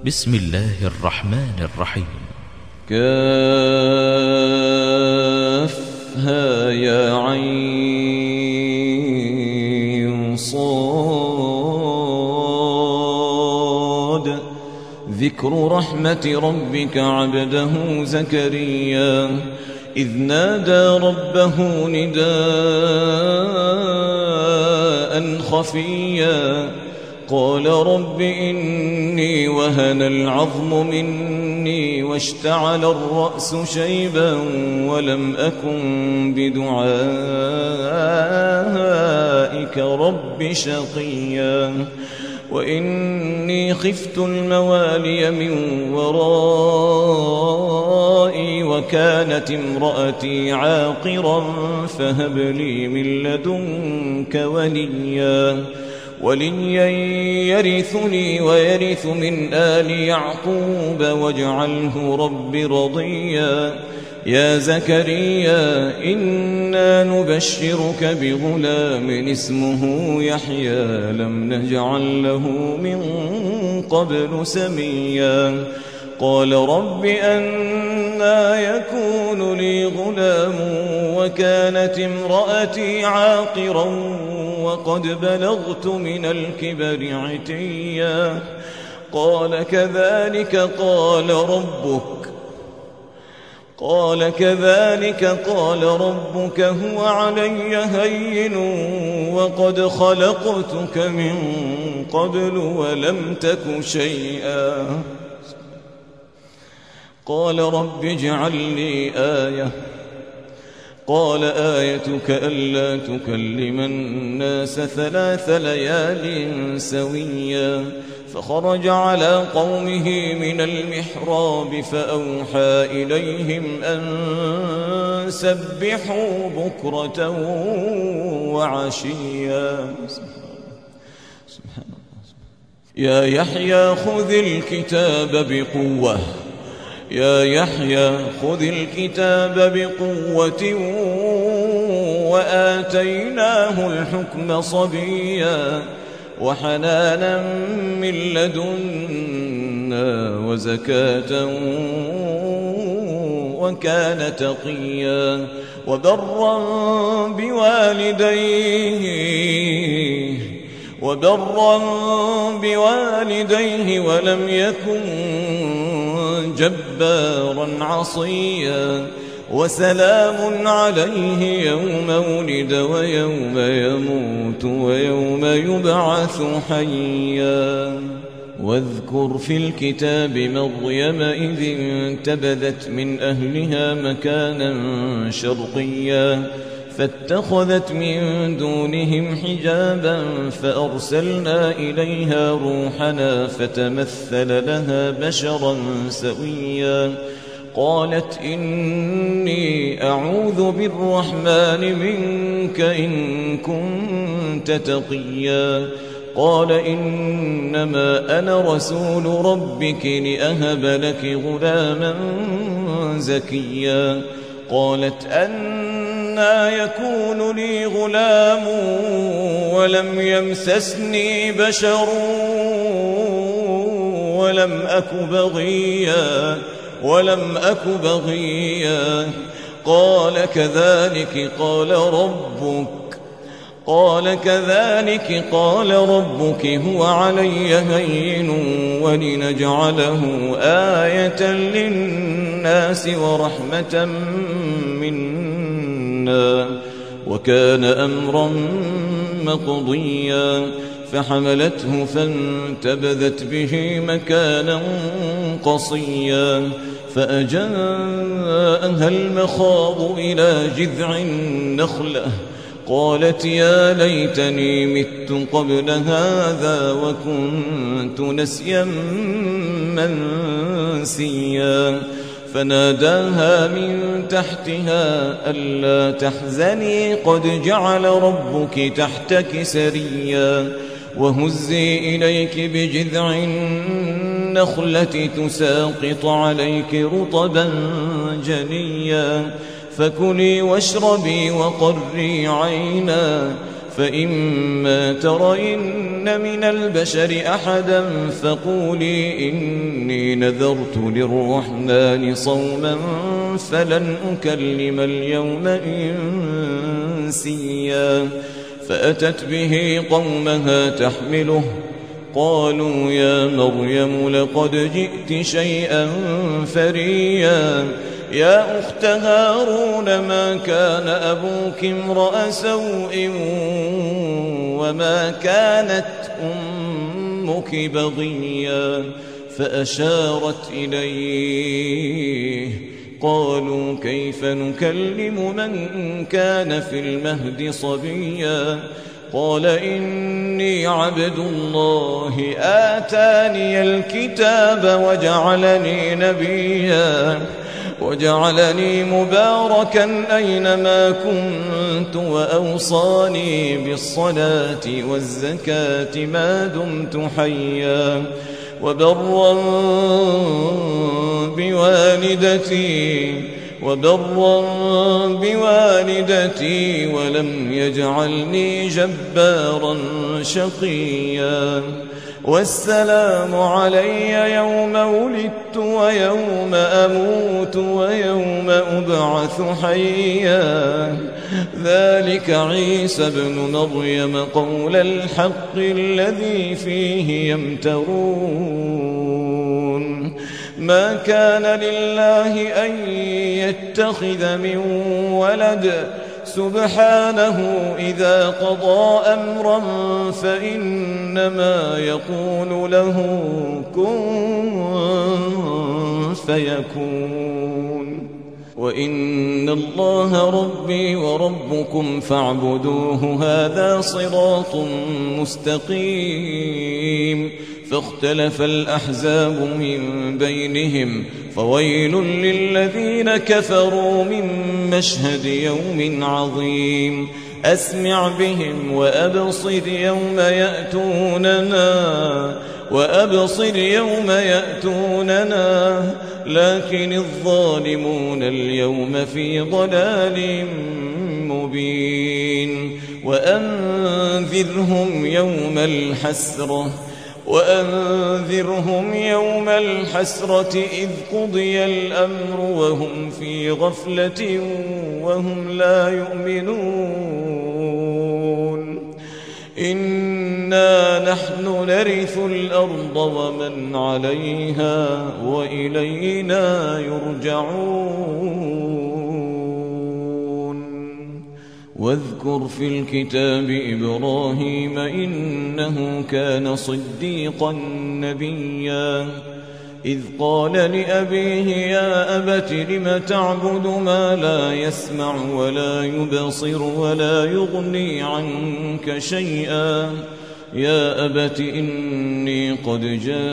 بسم الله الرحمن الرحيم. كافها يا عين صاد. ذكر رحمة ربك عبده زكريا إذ نادى ربه نداء خفيا قال رب إني وهن العظم مني واشتعل الرأس شيبا ولم أكن بدعائك رب شقيا وإني خفت الموالي من ورائي وكانت امرأتي عاقرا فهب لي من لدنك وليا يرثني ويرث من آل يعقوب واجعله رب رضيا. يا زكريا إنا نبشرك بغلام اسمه يحيى لم نجعل له من قبل سميا. قال رب أنى يكون لي غلام وكانت امرأتي عاقرا وقد بلغت من الكبر عتيا. قال كذلك قال ربك هو علي هين وقد خلقتك من قبل ولم تك شيئا. قال رب اجعل لي آية. قال آيتك ألا تكلم الناس 3 ليال سويا. فخرج على قومه من المحراب فأوحى إليهم أن سبحوا بكرة وعشيا. سبحان الله. يا يحيى خذ الكتاب بقوة خذ الكتاب بقوة وآتيناه الحكم صبيا وحنانا من لدنا وزكاة وكان تقيا وبرا بوالديه ولم يكن جبارا عصيا. وسلام عليه يوم ولد ويوم يموت ويوم يبعث حيا. واذكر في الكتاب مريم إذ انتبذت من أهلها مكانا شرقيا فاتخذت من دونهم حجابا فأرسلنا إليها روحنا فتمثل لها بشرا سويا. قالت إني أعوذ بالرحمن منك إن كنت تقيا. قال إنما أنا رسول ربك لأهب لك غلاما زكيا. قالت أنى يكون لي غلام ولم يمسسني بشر ولم أك بغيا. قال كذلك قال ربك هو علي هين ولنجعله آية للناس ورحمة منا وكان أمرا مقضيا. فحملته فانتبذت به مكانا قصيا فأجاءها المخاض إلى جذع النخلة قالت يا ليتني مت قبل هذا وكنت نسيا منسيا. فناداها من تحتها ألا تحزني قد جعل ربك تحتك سريا. وهزي إليك بجذع النخلة تساقط عليك رطبا جنيا. فكلي واشربي وقري عينا فإما ترين من البشر أحدا فقولي إني نذرت للرحمن صوما فلن أكلم اليوم إنسيا فأتت به قومها تحمله قالوا يا مريم لقد جئت شيئا فريا يا أخت هارون ما كان أبوك امرأ سوء وما كانت أمك بغيا فأشارت إليه قالوا كيف نكلم من كان في المهد صبيا قال إني عبد الله آتاني الكتاب وجعلني مباركا أينما كنت وأوصاني بالصلاة والزكاة ما دمت حيا وبرا بوالدتي ولم يجعلني جبارا شقيا والسلام علي يوم ولدت ويوم أموت ويوم أبعث حيا ذلك عيسى ابن مريم قول الحق الذي فيه يمترون ما كان لله أن يتخذ من ولد سبحانه إذا قضى أمرا فإنما يقول له كن فيكون وإن الله ربي وربكم فاعبدوه هذا صراط مستقيم فاختلف الأحزاب من بينهم فويل للذين كفروا من مشهد يوم عظيم أسمع بهم وأبصر يوم يأتوننا لكن الظالمون اليوم في ضلال مبين وأنذرهم يوم الحسرة إذ قضي الأمر وهم في غفلة وهم لا يؤمنون إنا نحن نرث الأرض ومن عليها وإلينا يرجعون واذكر في الكتاب إبراهيم إنه كان صديقا نبيا إذ قال لأبيه يا أبت لم تعبد ما لا يسمع ولا يبصر ولا يغني عنك شيئا يا أبت إني قد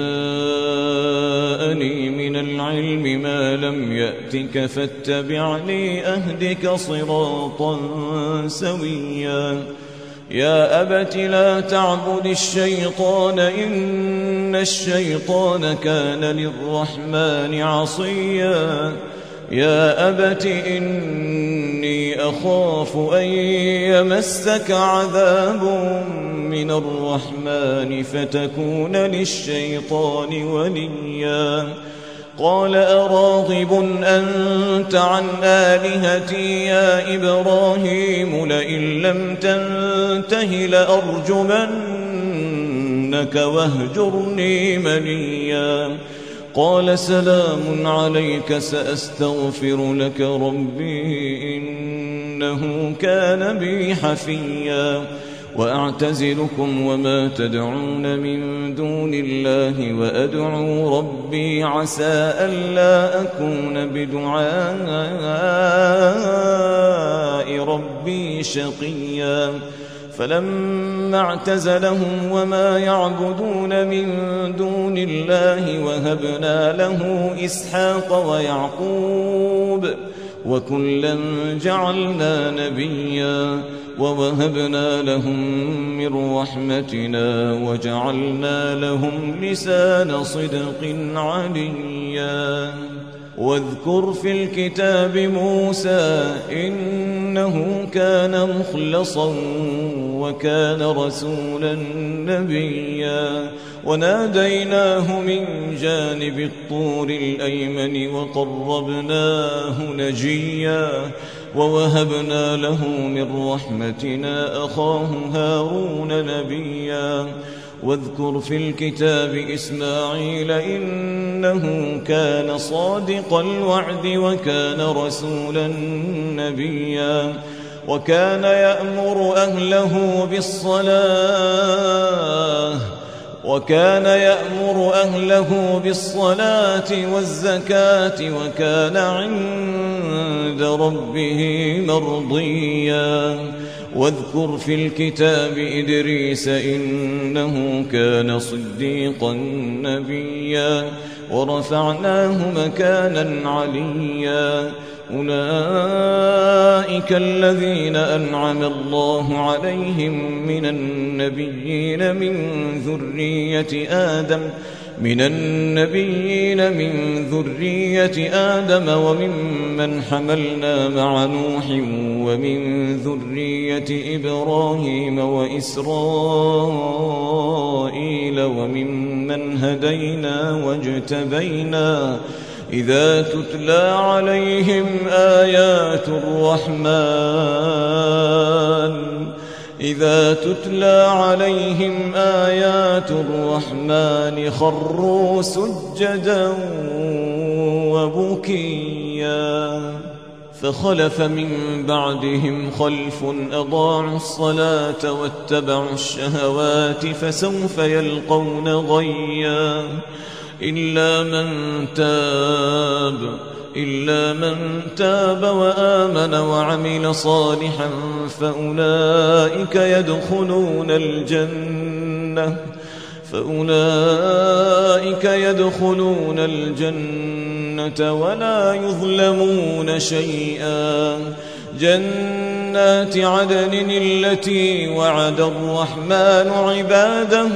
جاءني من العلم ما لم يأتك فاتبعني أهدك صراطا سويا يا أبت لا تعبد الشيطان إن الشيطان كان للرحمن عصيا يا أبت إني أخاف أن يمسك عذاب من الرحمن فتكون للشيطان وليا قال أراغب أنت عن آلهتي يا إبراهيم لئن لم تنته لأرجمنك واهجرني مليا قال سلام عليك سأستغفر لك ربي إنه كان بي حفيا وأعتزلكم وما تدعون من دون الله وأدعو ربي عسى ألا أكون بدعاء ربي شقيا فلما اعتزلهم وما يعبدون من دون الله وهبنا له إسحاق ويعقوب وكلا جعلنا نبيا ووهبنا لهم من رحمتنا وجعلنا لهم لسان صدق عليا واذكر في الكتاب موسى إنه كان مخلصا وكان رسولا نبيا وناديناه من جانب الطور الأيمن وقربناه نجيا ووهبنا له من رحمتنا أخاه هارون نبيا واذكر في الكتاب إسماعيل إنه كان صادق الوعد وكان رسولا نبيا وكان يأمر أهله بالصلاة والزكاة وكان عند ربه مرضيا واذكر في الكتاب إدريس إنه كان صديقا نبيا ورفعناه مكانا عليا أولئك الذين أنعم الله عليهم من النبيين من ذرية آدم وممن حملنا مع نوح ومن ذرية إبراهيم وإسرائيل وممن هدينا واجتبينا إذا تتلى عليهم آيات الرحمن خروا سجدا وبكيا فخلف من بعدهم خلف أضاعوا الصلاة واتبعوا الشهوات فسوف يلقون غيا إلا من تاب وآمن وعمل صالحا فأولئك يدخلون الجنة ولا يظلمون شيئا جنات عدن التي وعد الرحمن عباده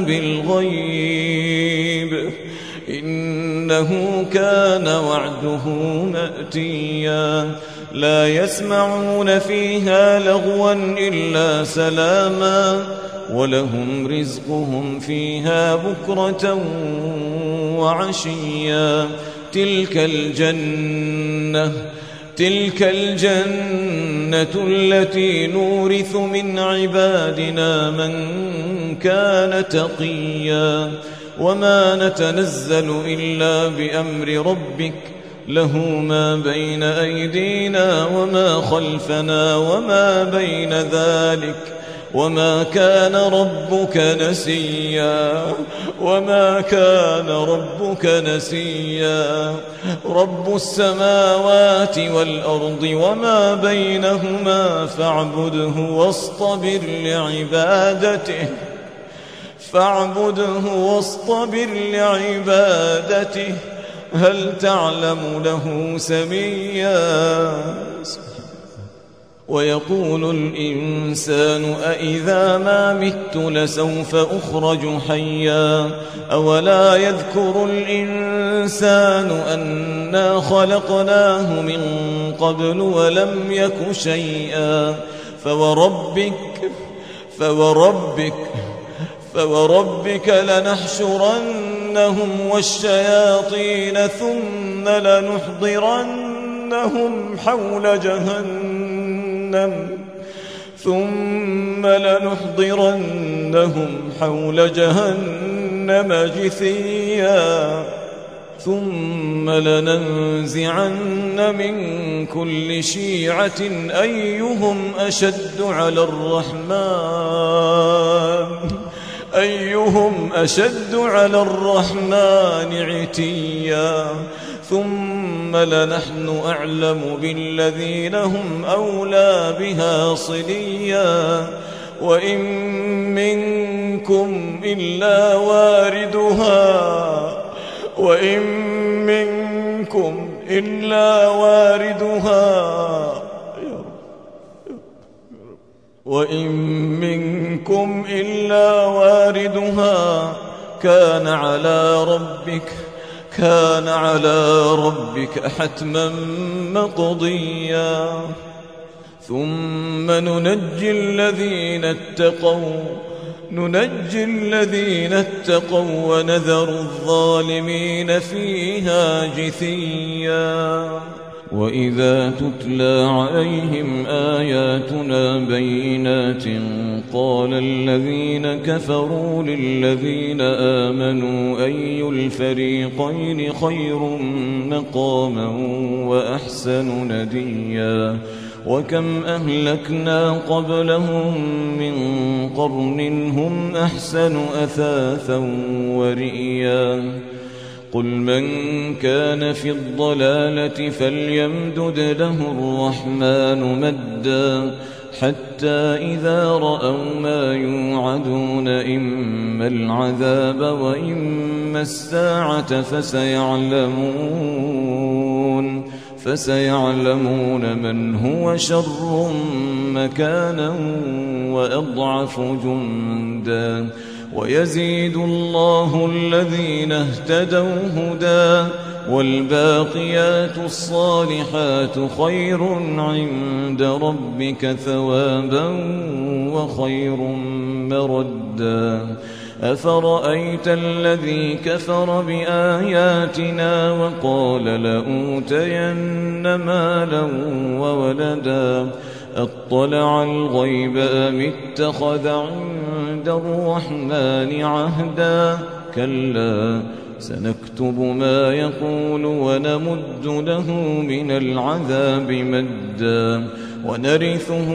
بالغيب إنه كان وعده مأتيا لا يسمعون فيها لغوا إلا سلاما ولهم رزقهم فيها بكرة وعشيا تلك الجنة التي نورث من عبادنا من كان تقيا وما نتنزل إلا بأمر ربك له ما بين أيدينا وما خلفنا وما بين ذلك وما كان ربك نسيا رب السماوات والأرض وما بينهما فاعبده واصطبر لعبادته هل تعلم له سميا ويقول الإنسان أإذا ما مت لسوف أخرج حيا أولا يذكر الإنسان أنا خلقناه من قبل ولم يك شيئا فوربك لنحشرنهم والشياطين ثم لنحضرنهم حول جهنم جثيا ثم لننزعن من كل شيعة أيهم أشد على الرحمن عتيا ثم لنحن أعلم بالذين هم أولى بها صليا وإن منكم إلا واردها كان على ربك حتما مقضيا ثم ننجي الذين اتقوا ونذر الظالمين فيها جثيا. وإذا تتلى عليهم آياتنا بينات قال الذين كفروا للذين آمنوا أي الفريقين خير مقاما وأحسن نديا. وكم أهلكنا قبلهم من قرن هم أحسن أثاثا ورئيا. قل من كان في الضلالة فليمدد له الرحمن مدا حتى إذا رأوا ما يوعدون إما العذاب وإما الساعة فسيعلمون من هو شر مكانا وأضعف جندا. ويزيد الله الذين اهتدوا هدى والباقيات الصالحات خير عند ربك ثوابا وخير مردا. أفرأيت الذي كفر بآياتنا وقال لأوتين مالا وولدا أطلع الغيب أم اتخذ عند الرحمن عهدا. كلا سنكتب ما يقول ونمد له من العذاب مدا ونرثه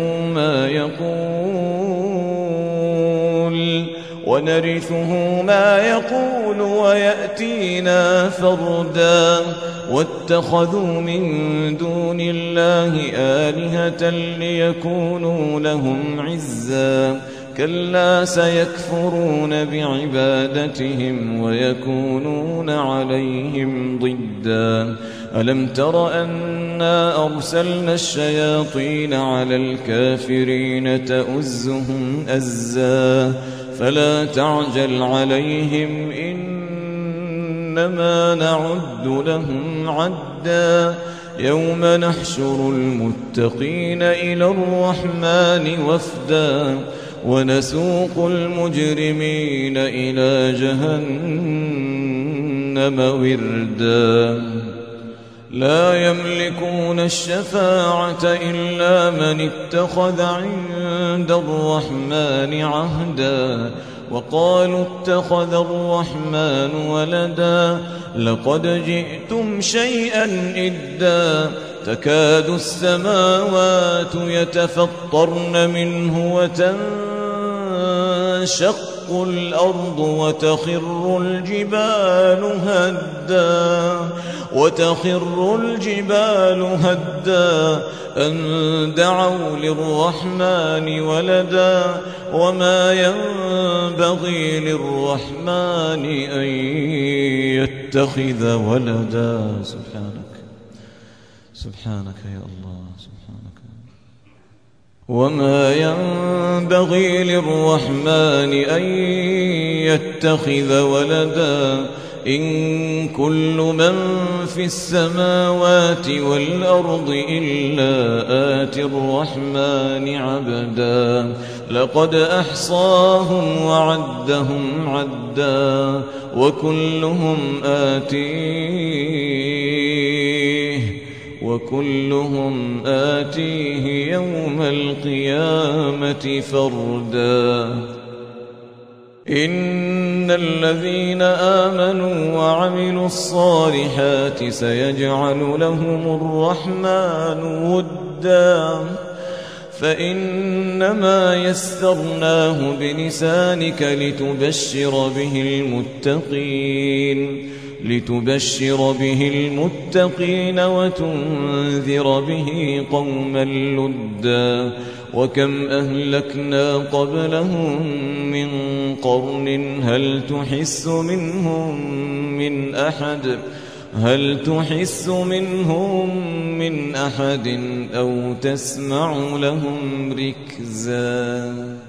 ما يقول ويأتينا فردا. واتخذوا من دون الله آلهة ليكونوا لهم عزا. كلا سيكفرون بعبادتهم ويكونون عليهم ضدا. ألم تر أنا أرسلنا الشياطين على الكافرين تؤزهم أزا فلا تعجل عليهم إنما نعد لهم عدا. يوم نحشر المتقين إلى الرحمن وفدا ونسوق المجرمين إلى جهنم وردا. لا يملكون الشفاعة إلا من اتخذ عند الرحمن عهدا. وقالوا اتخذ الرحمن ولدا لقد جئتم شيئا إدا. تكاد السماوات يتفطرن منه وتنشق الأرض وتخر الجبال هدا أن دعوا للرحمن ولدا وما ينبغي للرحمن أن يتخذ ولدا. سبحانك يا الله، سبحانك. وما ينبغي للرحمن أن يتخذ ولدا. إن كل من في السماوات والأرض إلا آتي الرحمن عبدا. لقد أحصاهم وعدهم عدا وكلهم آتيه يوم القيامة فردا. إن الذين آمنوا وعملوا الصالحات سيجعل لهم الرحمن ودا فإنما يسرناه بلسانك لتبشر به المتقين وتنذر به قوما لدا. وكم أهلكنا قبلهم من قرن هل تحس منهم من أحد أو تسمع لهم ركزا.